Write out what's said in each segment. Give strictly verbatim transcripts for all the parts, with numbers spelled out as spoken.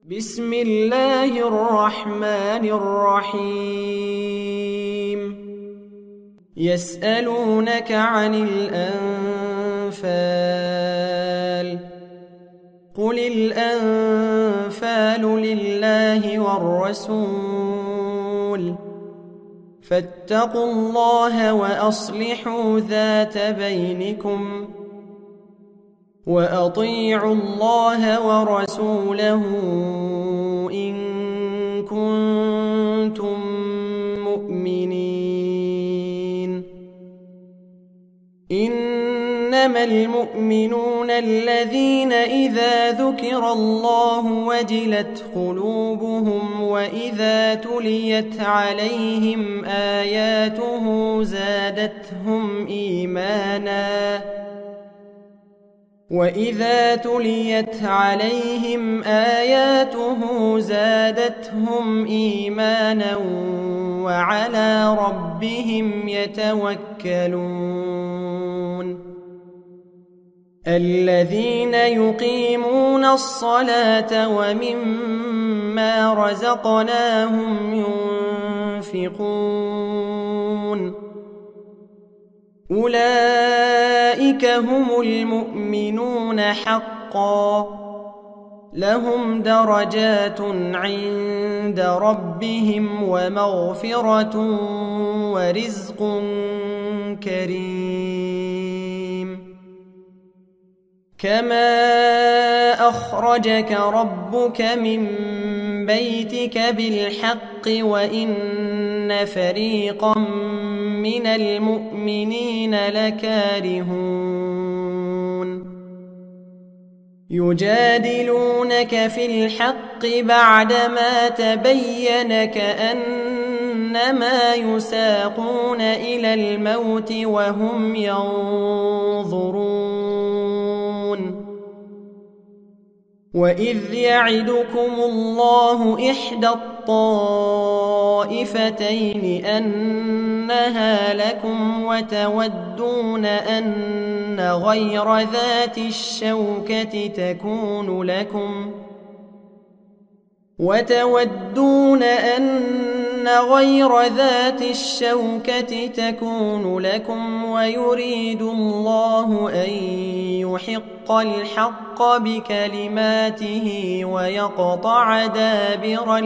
بسم الله الرحمن الرحيم يسألونك عن الأنفال قل الأنفال لله والرسول فاتقوا الله وأصلحوا ذات بينكم وأطيعوا الله ورسوله إن كنتم مؤمنين إنما المؤمنون الذين إذا ذكر الله وجلت قلوبهم وإذا تليت عليهم آياته زادتهم إيمانا وإذا تليت عليهم آياته زادتهم إيمانا وعلى ربهم يتوكلون الذين يقيمون الصلاة ومما رزقناهم ينفقون أولئك هم المؤمنون حقا لهم درجات عند ربهم ومغفرة ورزق كريم كما أخرجك ربك من بيتك بالحق وإن فريقا من المؤمنين لكارهون يجادلونك في الحق بعدما تبين كأنما يساقون إلى الموت وهم ينظرون وإذ يعدكم الله إحدى الطائفتين أنها لكم وتودون أن غير ذات الشوكة تكون لكم وتودون أن غير ذات الشوكة تكون لكم ويريد الله أن يحق الحق بكلماته ويقطع دابر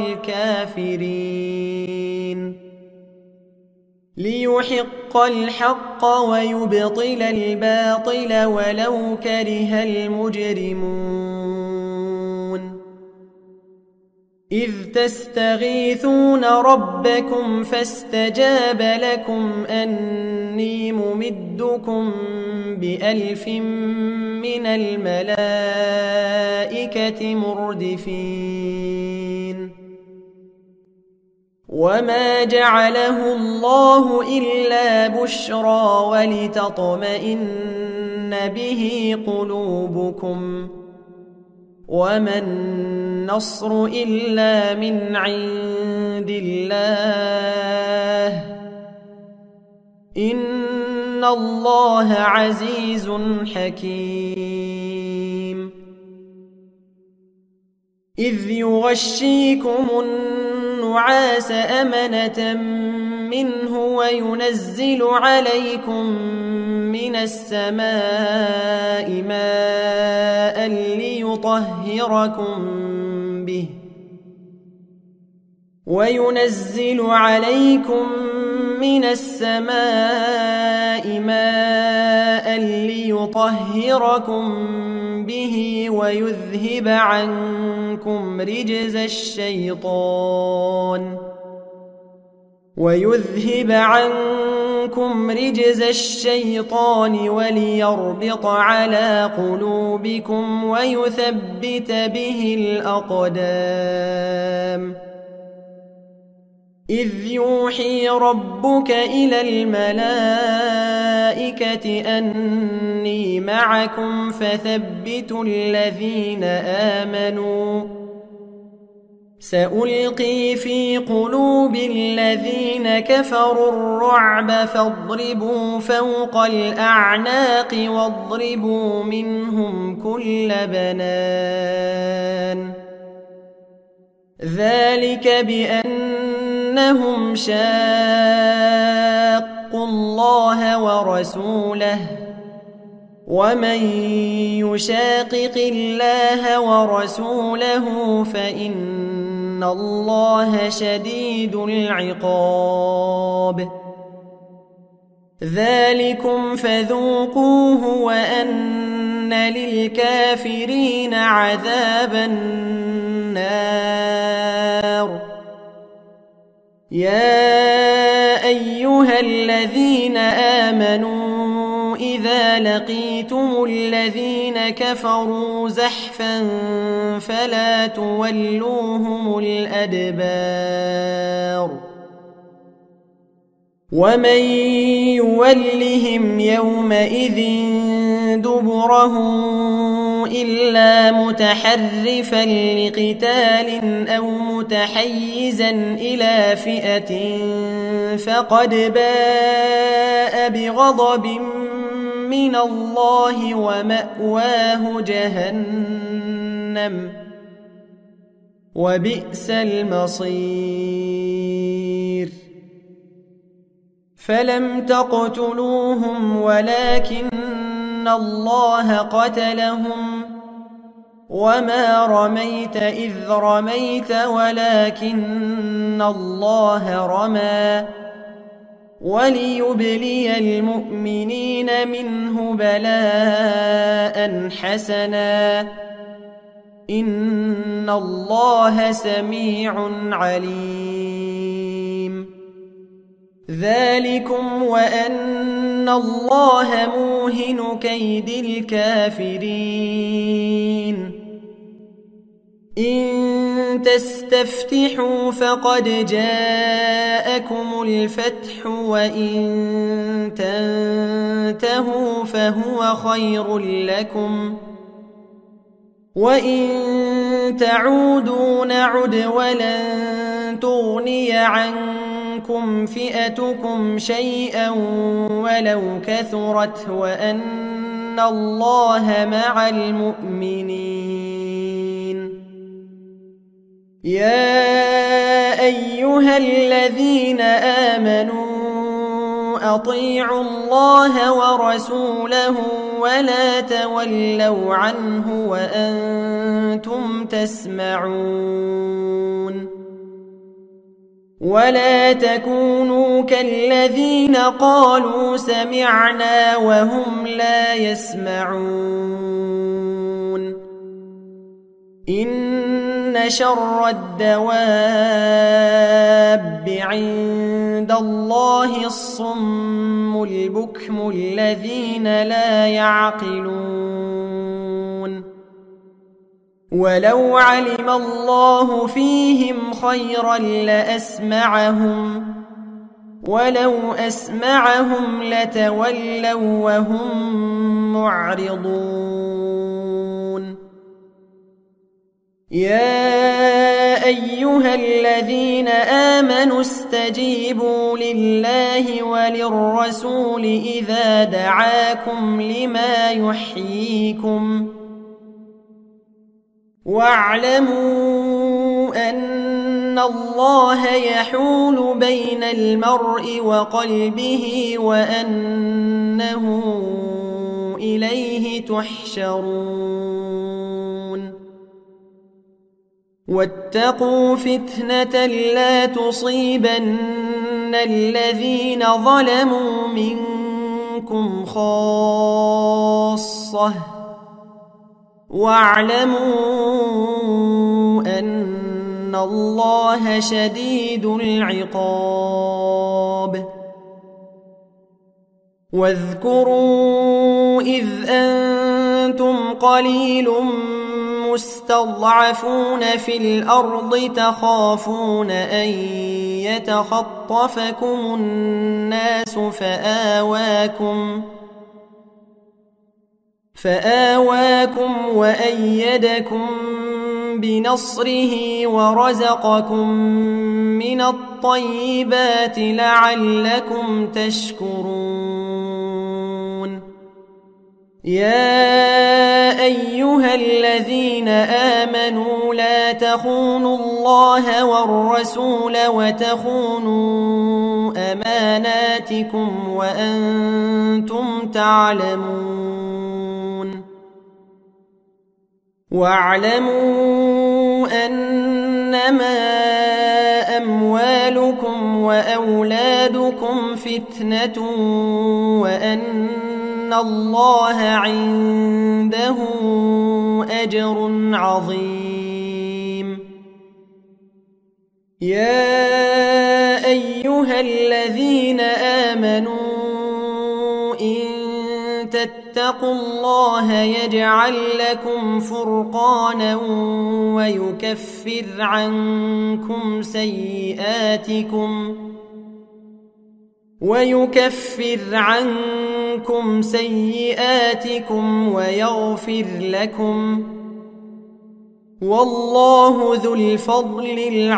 الكافرين ليحق الحق ويبطل الباطل ولو كره المجرمون إذ تستغيثون ربكم فاستجاب لكم أني ممدكم بألف من الملائكة مردفين وما جعله الله إلا بشرى ولتطمئن به قلوبكم وما النصر إلا من عند الله إن الله عزيز حكيم إذ يغشيكم النعاس أمنة منه وينزل عليكم من السماء ماء ليطهركم به وينزل عليكم من السماء ماء ليطهركم به ويذهب عنكم رجز الشيطان ويذهب عنكم رجز الشيطان وليربط على قلوبكم ويثبت به الأقدام إذ يوحي ربك إلى الملائكة أني معكم فثبتوا الذين آمنوا سألقي في قلوب الذين كفروا الرعب فاضربوا فوق الأعناق واضربوا منهم كل بنان ذلك بأنهم شاقوا الله ورسوله ومن يشاقق الله ورسوله فإن الله شديد العقاب ذلكم فذوقوه وأن للكافرين عذاب النار يا أيها الذين آمنوا إذا لقيتم الذين كفروا زحفا فلا تولوهم الأدبار ومن يولهم يومئذ دبره إلا متحرفا لقتال أو متحيزا إلى فئة فقد باء بغضب من الله ومأواه جهنم وبئس المصير فلم تقتلوهم ولكن الله قتلهم وما رميت إذ رميت ولكن الله رمى وليبلي المؤمنين منه بلاء حسنا إن الله سميع عليم ذلكم وأن الله موهن كيد الكافرين إن تستفتحوا فقد جاءكم الفتح وإن تنتهوا فهو خير لكم وإن تعودوا نعد ولن تغني عنكم فئتكم شيئا ولو كثرت وأن الله مع المؤمنين يا أيها الذين آمنوا أطيعوا الله ورسوله ولا تولوا عنه وأنتم تسمعون ولا تكونوا كالذين قالوا سمعنا وهم لا يسمعون إن شر الدواب عند الله الصم البكم الذين لا يعقلون ولو علم الله فيهم خيرا لأسمعهم ولو أسمعهم لتولوا وهم معرضون يا أيها الذين آمنوا استجيبوا لله وللرسول إذا دعاكم لما يحييكم واعلموا أن الله يحول بين المرء وقلبه وأنه إليه تحشرون واتقوا فتنة لا تصيبن الذين ظلموا منكم خاصة واعلموا أن الله شديد العقاب واذكروا إذ أنتم قليل مستضعفون في الأرض تخافون أن يتخطفكم الناس فآواكم فآواكم وأيدكم بنصره ورزقكم من الطيبات لعلكم تشكرون يا أيها الذين آمنوا لا تخونوا الله والرسول وتخونوا أماناتكم وأنتم تعلمون واعلموا أنما أموالكم وأولادكم فتنة وأن الله عنده أجر عظيم يا أيها الذين آمنوا إن تتقوا الله يجعل لكم فرقانا ويكفر عنكم سيئاتكم ويكفر عنكم سيئاتكم ويغفر لكم والله ذو الفضل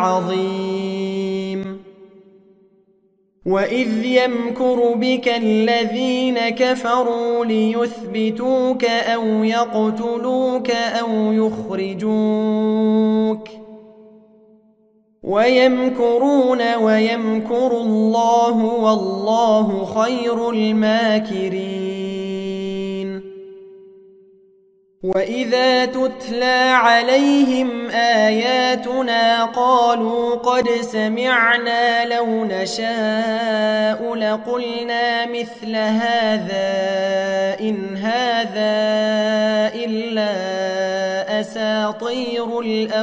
العظيم وإذ يمكر بك الذين كفروا ليثبتوك أو يقتلوك أو يخرجوك ويمكرون ويمكر الله والله خير الماكرين وإذا تتلى عليهم آياتنا قالوا قد سمعنا لو نشاء لقلنا مثل هذا إن هذا إلا أساطير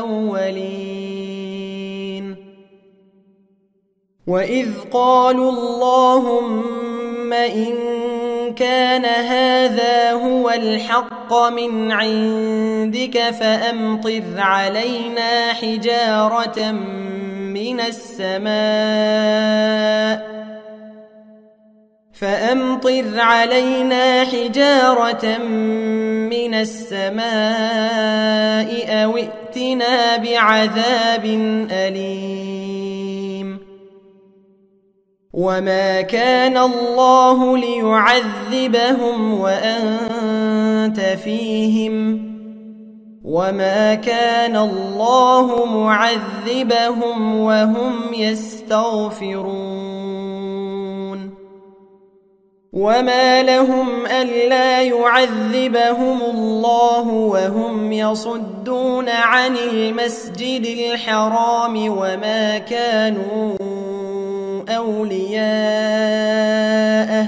الأولين وإذ قالوا اللهم إن كان هذا هو الحق من عندك فأمطر علينا حجارة من السماء فأمطر علينا حجارة من السماء أو ائتنا بعذاب أليم وما كان الله ليعذبهم وأنت فيهم وما كان الله معذبهم وهم يستغفرون وما لهم ألا يعذبهم الله وهم يصدون عن المسجد الحرام وما كانوا أولياءه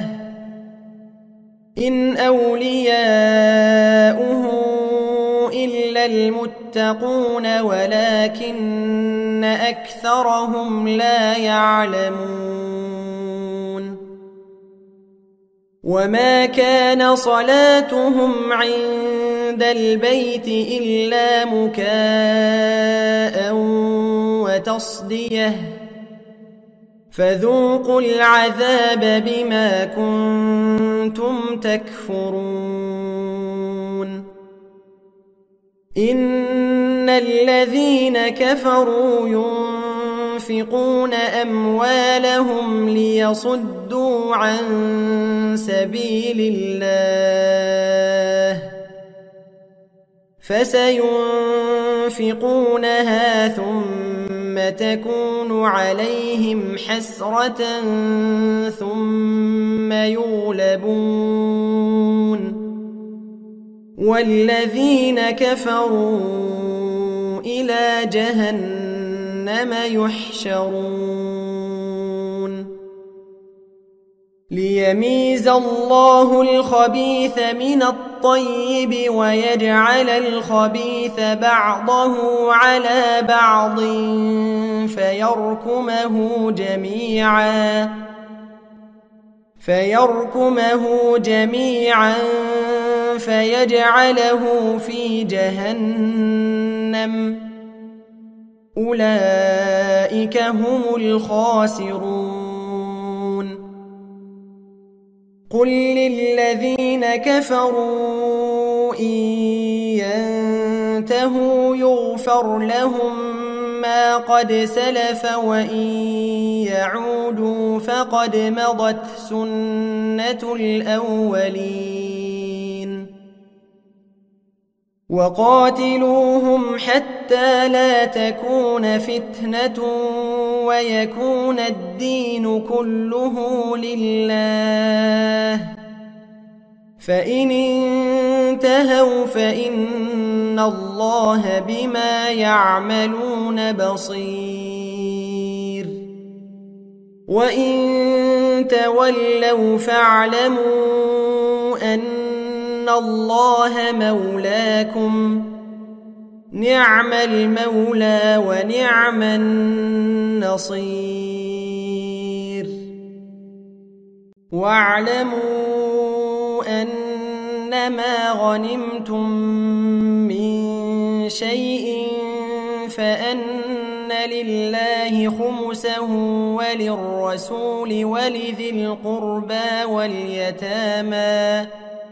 إن أولياؤه إلا المتقون ولكن أكثرهم لا يعلمون وما كان صلاتهم عند البيت إلا مكاء وتصديه فذوقوا العذاب بما كنتم تكفرون إن الذين كفروا ينفقون أموالهم ليصدوا عن سبيل الله فسينفقونها ثم تكون عليهم حسرة ثم يغلبون والذين كفروا إلى جهنم يحشرون ليميز الله الخبيث من الطيب ويجعل الخبيث بعضه على بعض فيركمه جميعا فيركمه جميعا فيجعله في جهنم أولئك هم الخاسرون قل للذين كفروا إن ينتهوا يغفر لهم ما قد سلف وإن يعودوا فقد مضت سنة الأولين وقاتلوهم حتى لا تكون فتنة ويكون الدين كله لله، فإن انتهوا فإن الله بما يعملون بصير، وإن تولوا فاعلموا أن الله مولاكم، نعم المولى ونعم النصير. واعلموا أنما غنمتم من شيء فأن لله خمسه وللرسول ولذي القربى واليتامى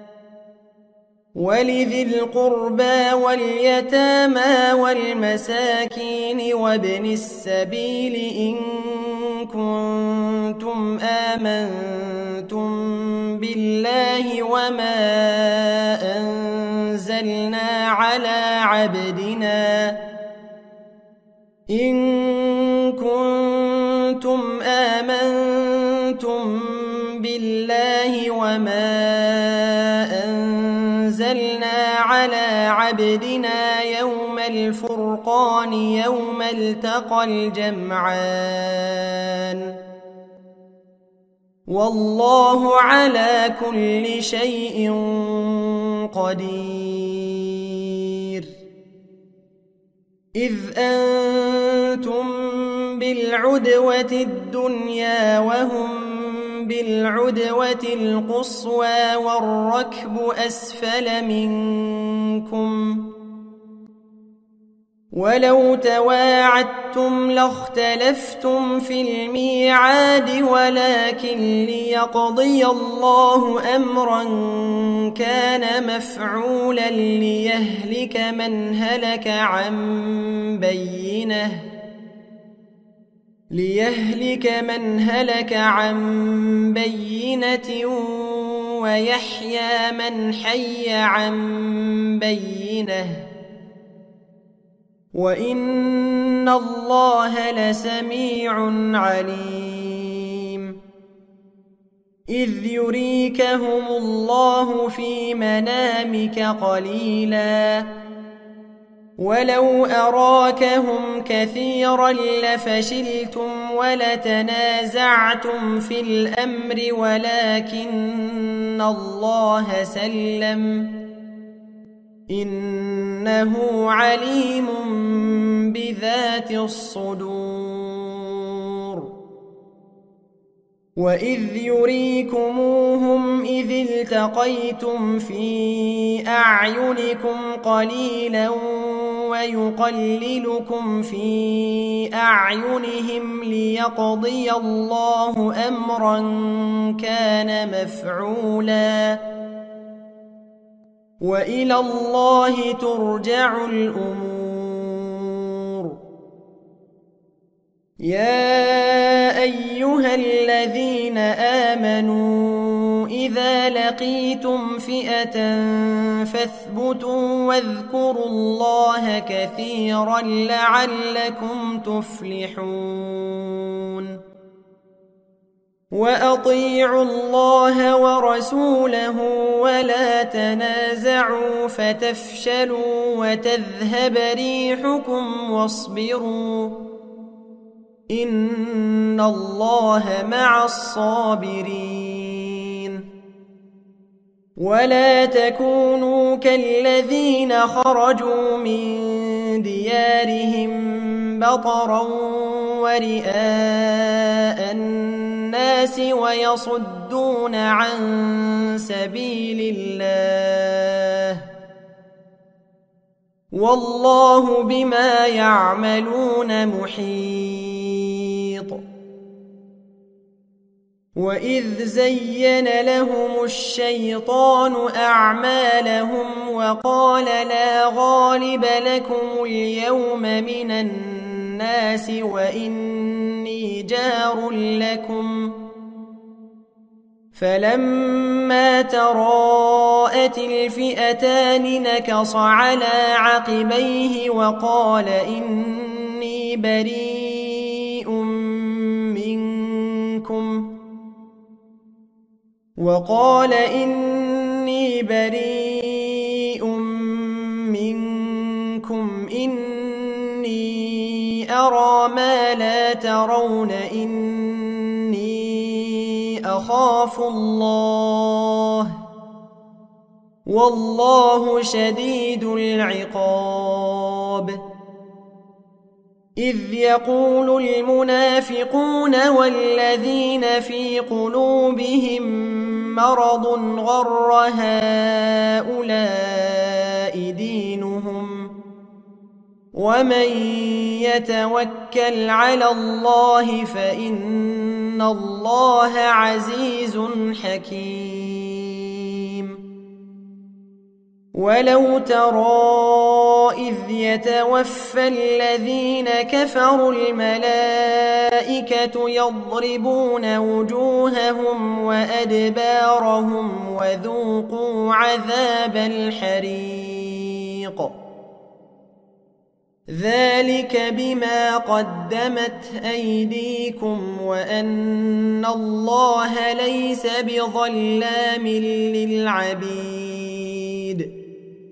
ولذي القربى واليتامى والمساكين وابن السبيل إن كنتم آمنتم بالله وما أنزلنا على عبدنا إن كنتم آمنتم بالله وما أنزلنا على عبدنا يوم الفرقان يوم التقى الجمعان، والله على كل شيء قدير. إذ أنتم بالعدوة الدنيا وهم بالعدوة القصوى والركب أسفل منكم، ولو تواعدتم لاختلفتم في الميعاد ولكن ليقضي الله أمرا كان مفعولا ليهلك من هلك عن بينه ليهلك من هلك عن بينة ويحيى من حي عن بينة، وإن الله لسميع عليم. إذ يريكهم الله في منامك قليلا ولو أراكهم كثيرا لفشلتم ولتنازعتم في الأمر ولكن الله سلم إنه عليم بذات الصدور. وإذ يريكموهم إذ التقيتم في أعينكم قليلا ويقللكم في أعينهم ليقضي الله أمرا كان مفعولا، وإلى الله ترجع الأمور. يا أيها الذين آمنوا إذا لقيتم فئة فاثبتوا واذكروا الله كثيرا لعلكم تفلحون. وأطيعوا الله ورسوله ولا تنازعوا فتفشلوا وتذهب ريحكم واصبروا إن الله مع الصابرين. ولا تكونوا كالذين خرجوا من ديارهم بطرا ورئاء الناس ويصدون عن سبيل الله والله بما يعملون محيط. وإذ زين لهم الشيطان أعمالهم وقال لا غالب لكم اليوم من الناس وإني جار لكم فلما تراءت الفئتان نكص على عقبيه وقال إني بريء منكم وقال إني بريء منكم إني أرى ما لا ترون إني أخاف الله والله شديد العقاب إذ يقول المنافقون والذين في قلوبهم مرض غر هؤلاء دينهم ومن يتوكل على الله فإن الله عزيز حكيم ولو ترى إذ يتوفى الذين كفروا الملائكة يضربون وجوههم وأدبارهم وذوقوا عذاب الحريق ذلك بما قدمت أيديكم وأن الله ليس بظلام للعبيد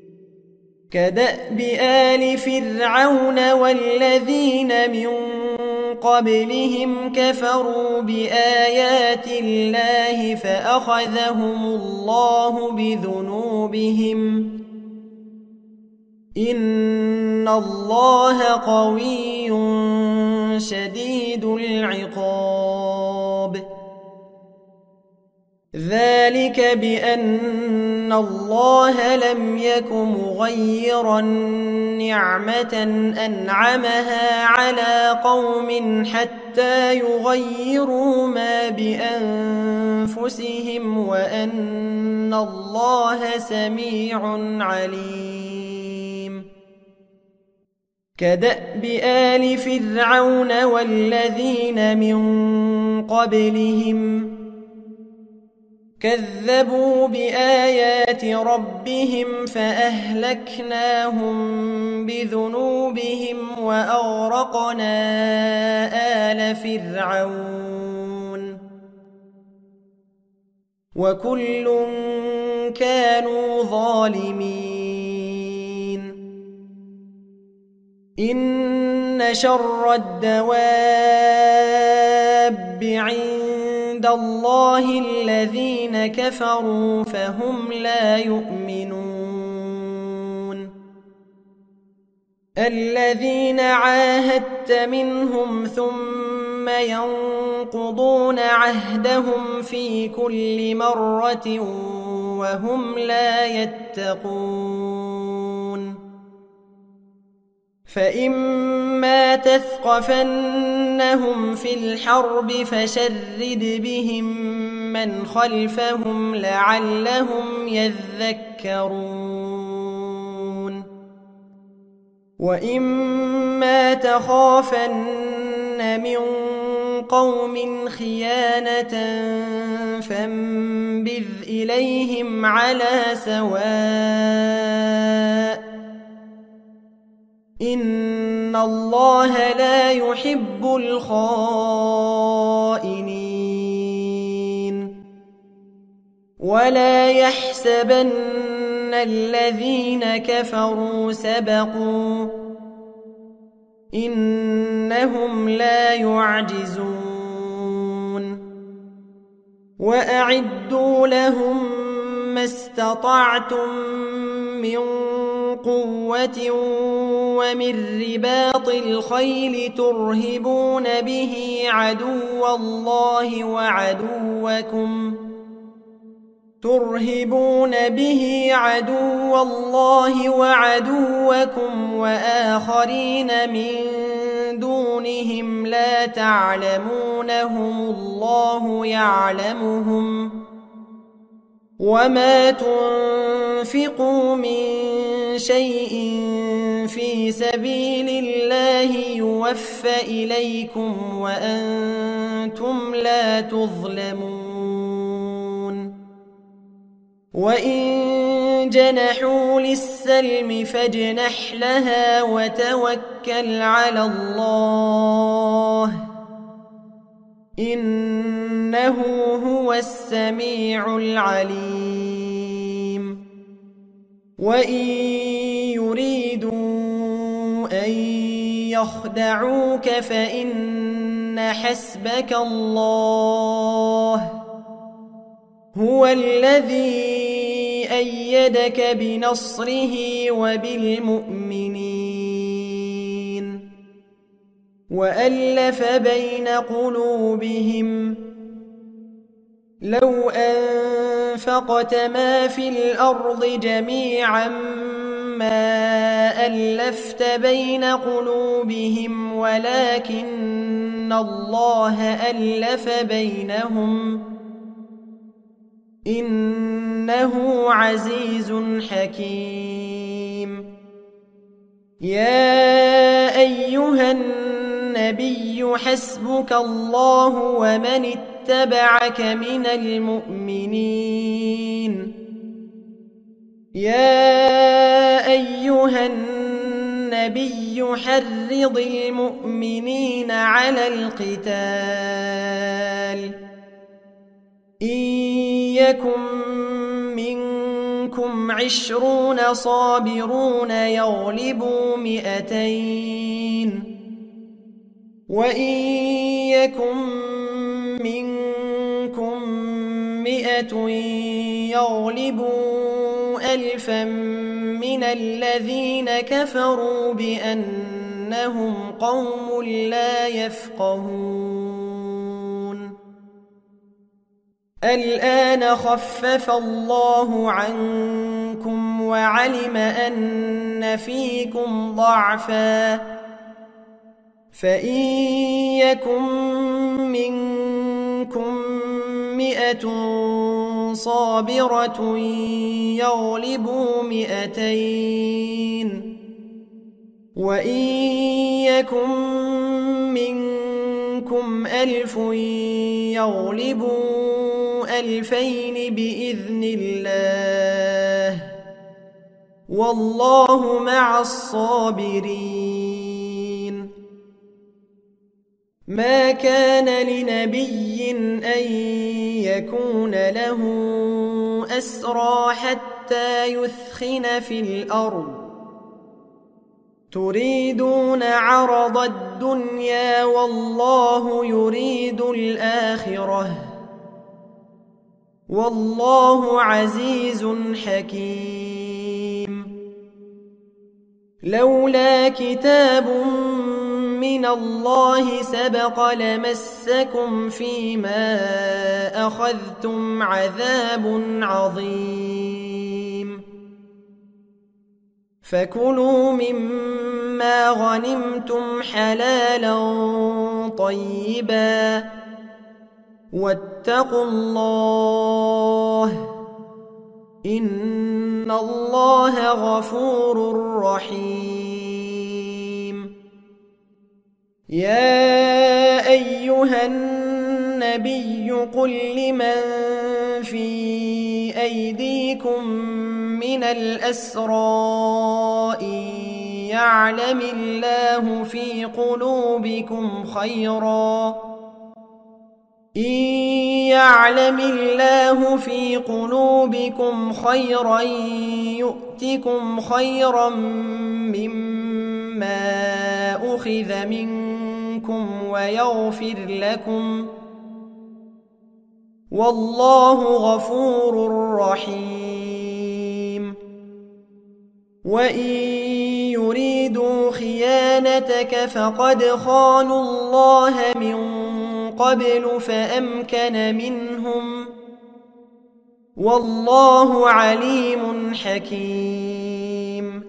كدأب آل فرعون والذين من قبلهم كفروا بآيات الله فأخذهم الله بذنوبهم إن الله قوي شديد العقاب ذلك بأن الله لم يك مغيرا نعمة أنعمها على قوم حتى يغيروا ما بأنفسهم وأن الله سميع عليم كدأب آل فرعون والذين من قبلهم كذبوا بآيات ربهم فأهلكناهم بذنوبهم وأغرقنا آل فرعون وكل كانوا ظالمين إن شر الدواب عند الله الذين كفروا فهم لا يؤمنون الذين عاهدت منهم ثم ينقضون عهدهم في كل مرة وهم لا يتقون فإما تثقفنهم في الحرب فشرد بهم من خلفهم لعلهم يذكرون وإما تخافن من قوم خيانة فانبذ إليهم على سواء إن الله لا يحب الخائنين ولا يحسبن الذين كفروا سبقوا إنهم لا يعجزون وأعدوا لهم ما استطعتم من قوة ومن رباط الخيل ترهبون به عدو الله وعدوكم ترهبون به عدو الله وعدوكم وآخرين من دونهم لا تعلمونهم الله يعلمهم وما تنفقوا من شيء في سبيل الله يوفى إليكم وأنتم لا تظلمون وإن جنحوا للسلم فاجنح لها وتوكل على الله إنه هو السميع العليم وإن يريدوا أن يخدعوك فإن حسبك الله هو الذي أيدك بنصره وبالمؤمنين وألف بين قلوبهم لو أنفقت ما في الأرض جميعا ما ألفت بين قلوبهم ولكن الله ألف بينهم إنه عزيز حكيم يا أيها النبي حسبك الله ومن اتبعك من المؤمنين يا أيها النبي حرض المؤمنين على القتال إن يكن منكم عشرون صابرون يغلبوا مئتين وإن يكن منكم مئة يغلبوا ألفا من الذين كفروا بأنهم قوم لا يفقهون الآن خفف الله عنكم وعلم أن فيكم ضعفا فإن يكن منكم مئة صابرة يغلبوا مئتين وإن يكن منكم ألف يغلبوا ألفين بإذن الله والله مع الصابرين ما كان لنبي أن يكون له أسرى حتى يثخن في الأرض تريدون عرض الدنيا والله يريد الآخرة والله عزيز حكيم لولا كتاب من الله سبق لمسكم فيما أخذتم عذاب عظيم فكلوا مما غنمتم حلالا طيبا واتقوا الله إن الله غفور رحيم يا أيها النبي قل لمن في أيديكم من الأسرى إن يعلم الله في قلوبكم خيرا إن يعلم الله في قلوبكم خيرا يؤتكم خيرا مما أخذ منكم ويغفر لكم والله غفور رحيم وإن يريدوا خيانتك فقد خانوا الله من قبل فأمكن منهم والله عليم حكيم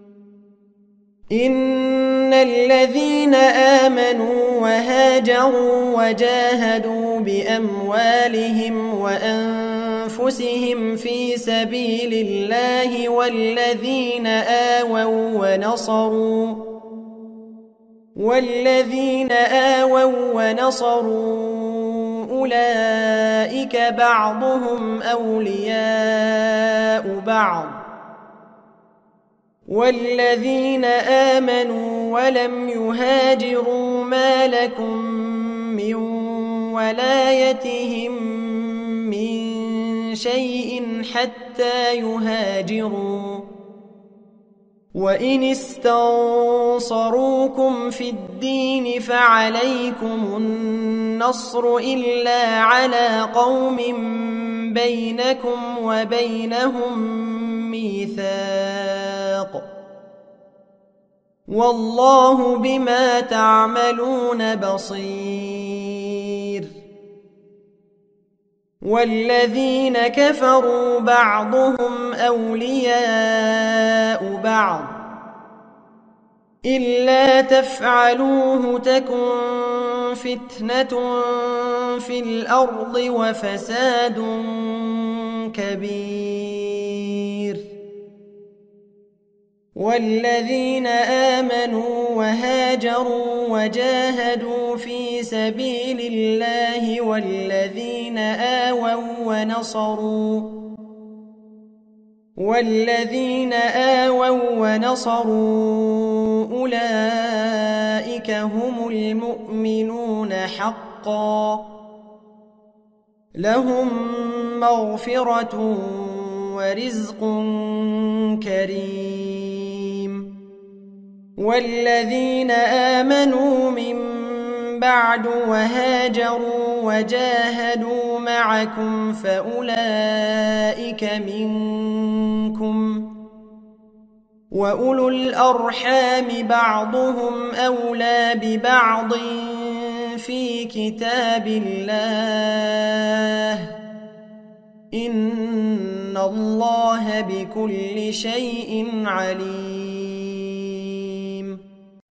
إن الذين آمنوا وهاجروا وجاهدوا بأموالهم وأنفسهم في سبيل الله والذين آووا ونصروا والذين آووا ونصروا أولئك بعضهم أولياء بعض والذين آمنوا ولم يهاجروا ما لكم من ولايتهم من شيء حتى يهاجروا وإن استنصروكم في الدين فعليكم النصر إلا على قوم بينكم وبينهم ميثاق والله بما تعملون بصير والذين كفروا بعضهم أولياء بعض إلا تفعلوه تكن فتنة في الأرض وفساد كبير والذين آمنوا وهاجروا وجاهدوا في سبيل الله والذين آووا ونصروا والذين آووا ونصروا أولئك هم المؤمنون حقا لهم مغفرة ورزق كريم والذين آمنوا من بعد وهاجروا وجاهدوا معكم فأولئك منكم وأولو الأرحام بعضهم أولى ببعض في كتاب الله إن الله بكل شيء عليم